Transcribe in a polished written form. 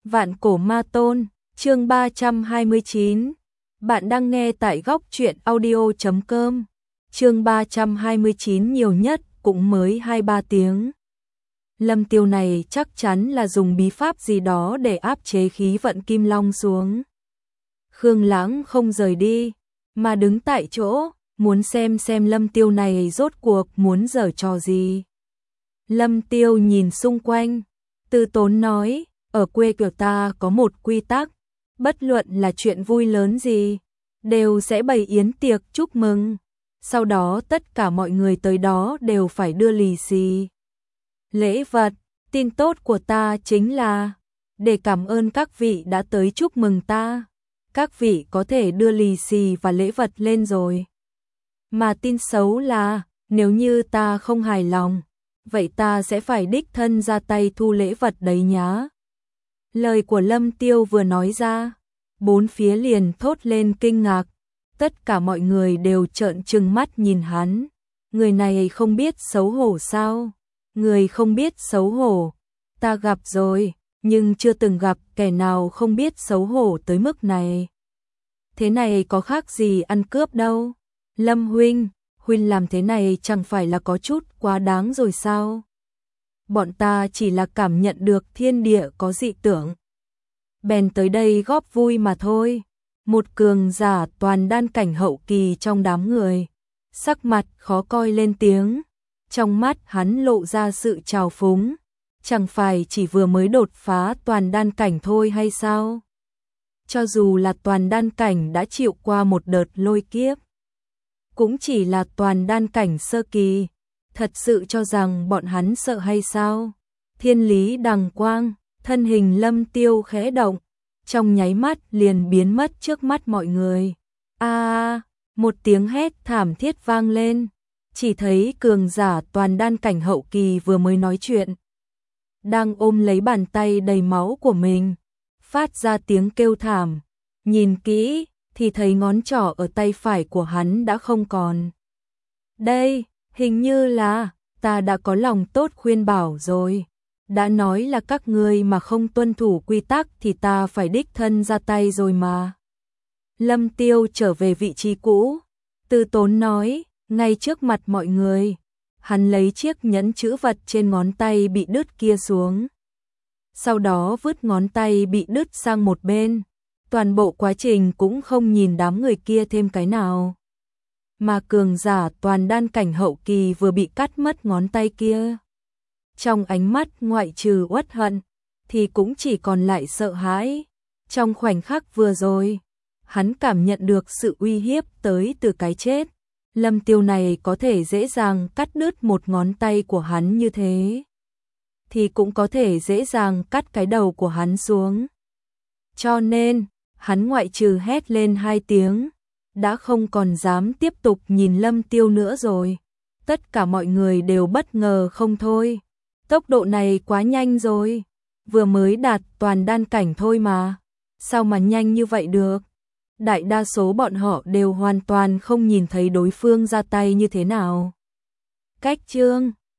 Vạn cổ ma tôn, chương 329. Bạn đang nghe tại góc truyện audio.com. Chương 329 nhiều nhất cũng mới 2-3 tiếng. Lâm Tiêu này chắc chắn là dùng bí pháp gì đó để áp chế khí vận Kim Long xuống. Khương Lãng không rời đi, mà đứng tại chỗ, muốn xem Lâm Tiêu này rốt cuộc muốn giở trò gì. Lâm Tiêu nhìn xung quanh, từ tốn nói, ở quê của ta có một quy tắc, bất luận là chuyện vui lớn gì, đều sẽ bày yến tiệc chúc mừng, sau đó tất cả mọi người tới đó đều phải đưa lì xì. Lễ vật, tin tốt của ta chính là, để cảm ơn các vị đã tới chúc mừng ta, các vị có thể đưa lì xì và lễ vật lên rồi. Mà tin xấu là, nếu như ta không hài lòng, vậy ta sẽ phải đích thân ra tay thu lễ vật đấy nhá. Lời của Lâm Tiêu vừa nói ra, bốn phía liền thốt lên kinh ngạc, tất cả mọi người đều trợn trừng mắt nhìn hắn. Người này không biết xấu hổ sao? Người không biết xấu hổ, ta gặp rồi, nhưng chưa từng gặp kẻ nào không biết xấu hổ tới mức này. Thế này có khác gì ăn cướp đâu. Lâm huynh làm thế này chẳng phải là có chút quá đáng rồi sao? Bọn ta chỉ là cảm nhận được thiên địa có dị tưởng, bèn tới đây góp vui mà thôi. Một cường giả toàn đan cảnh hậu kỳ trong đám người, sắc mặt khó coi lên tiếng, trong mắt hắn lộ ra sự trào phúng, chẳng phải chỉ vừa mới đột phá toàn đan cảnh thôi hay sao? Cho dù là toàn đan cảnh đã chịu qua một đợt lôi kiếp, cũng chỉ là toàn đan cảnh sơ kỳ, thật sự cho rằng bọn hắn sợ hay sao? Thiên lý đằng quang, thân hình Lâm Tiêu khẽ động, trong nháy mắt liền biến mất trước mắt mọi người. Một tiếng hét thảm thiết vang lên, chỉ thấy cường giả toàn đan cảnh hậu kỳ vừa mới nói chuyện, đang ôm lấy bàn tay đầy máu của mình, phát ra tiếng kêu thảm, nhìn kỹ thì thấy ngón trỏ ở tay phải của hắn đã không còn. Đây, hình như là, ta đã có lòng tốt khuyên bảo rồi. Đã nói là các ngươi mà không tuân thủ quy tắc thì ta phải đích thân ra tay rồi mà. Lâm Tiêu trở về vị trí cũ, từ tốn nói, ngay trước mặt mọi người. Hắn lấy chiếc nhẫn chữ vật trên ngón tay bị đứt kia xuống, sau đó vứt ngón tay bị đứt sang một bên. Toàn bộ quá trình cũng không nhìn đám người kia thêm cái nào. Mà cường giả toàn đan cảnh hậu kỳ vừa bị cắt mất ngón tay kia, trong ánh mắt ngoại trừ uất hận thì cũng chỉ còn lại sợ hãi. Trong khoảnh khắc vừa rồi, hắn cảm nhận được sự uy hiếp tới từ cái chết. Lâm Tiêu này có thể dễ dàng cắt đứt một ngón tay của hắn như thế, thì cũng có thể dễ dàng cắt cái đầu của hắn xuống. Cho nên, hắn ngoại trừ hét lên 2 tiếng, đã không còn dám tiếp tục nhìn Lâm Tiêu nữa rồi. Tất cả mọi người đều bất ngờ không thôi. Tốc độ này quá nhanh rồi, vừa mới đạt toàn đan cảnh thôi mà, sao mà nhanh như vậy được? Đại đa số bọn họ đều hoàn toàn không nhìn thấy đối phương ra tay như thế nào. Cách chương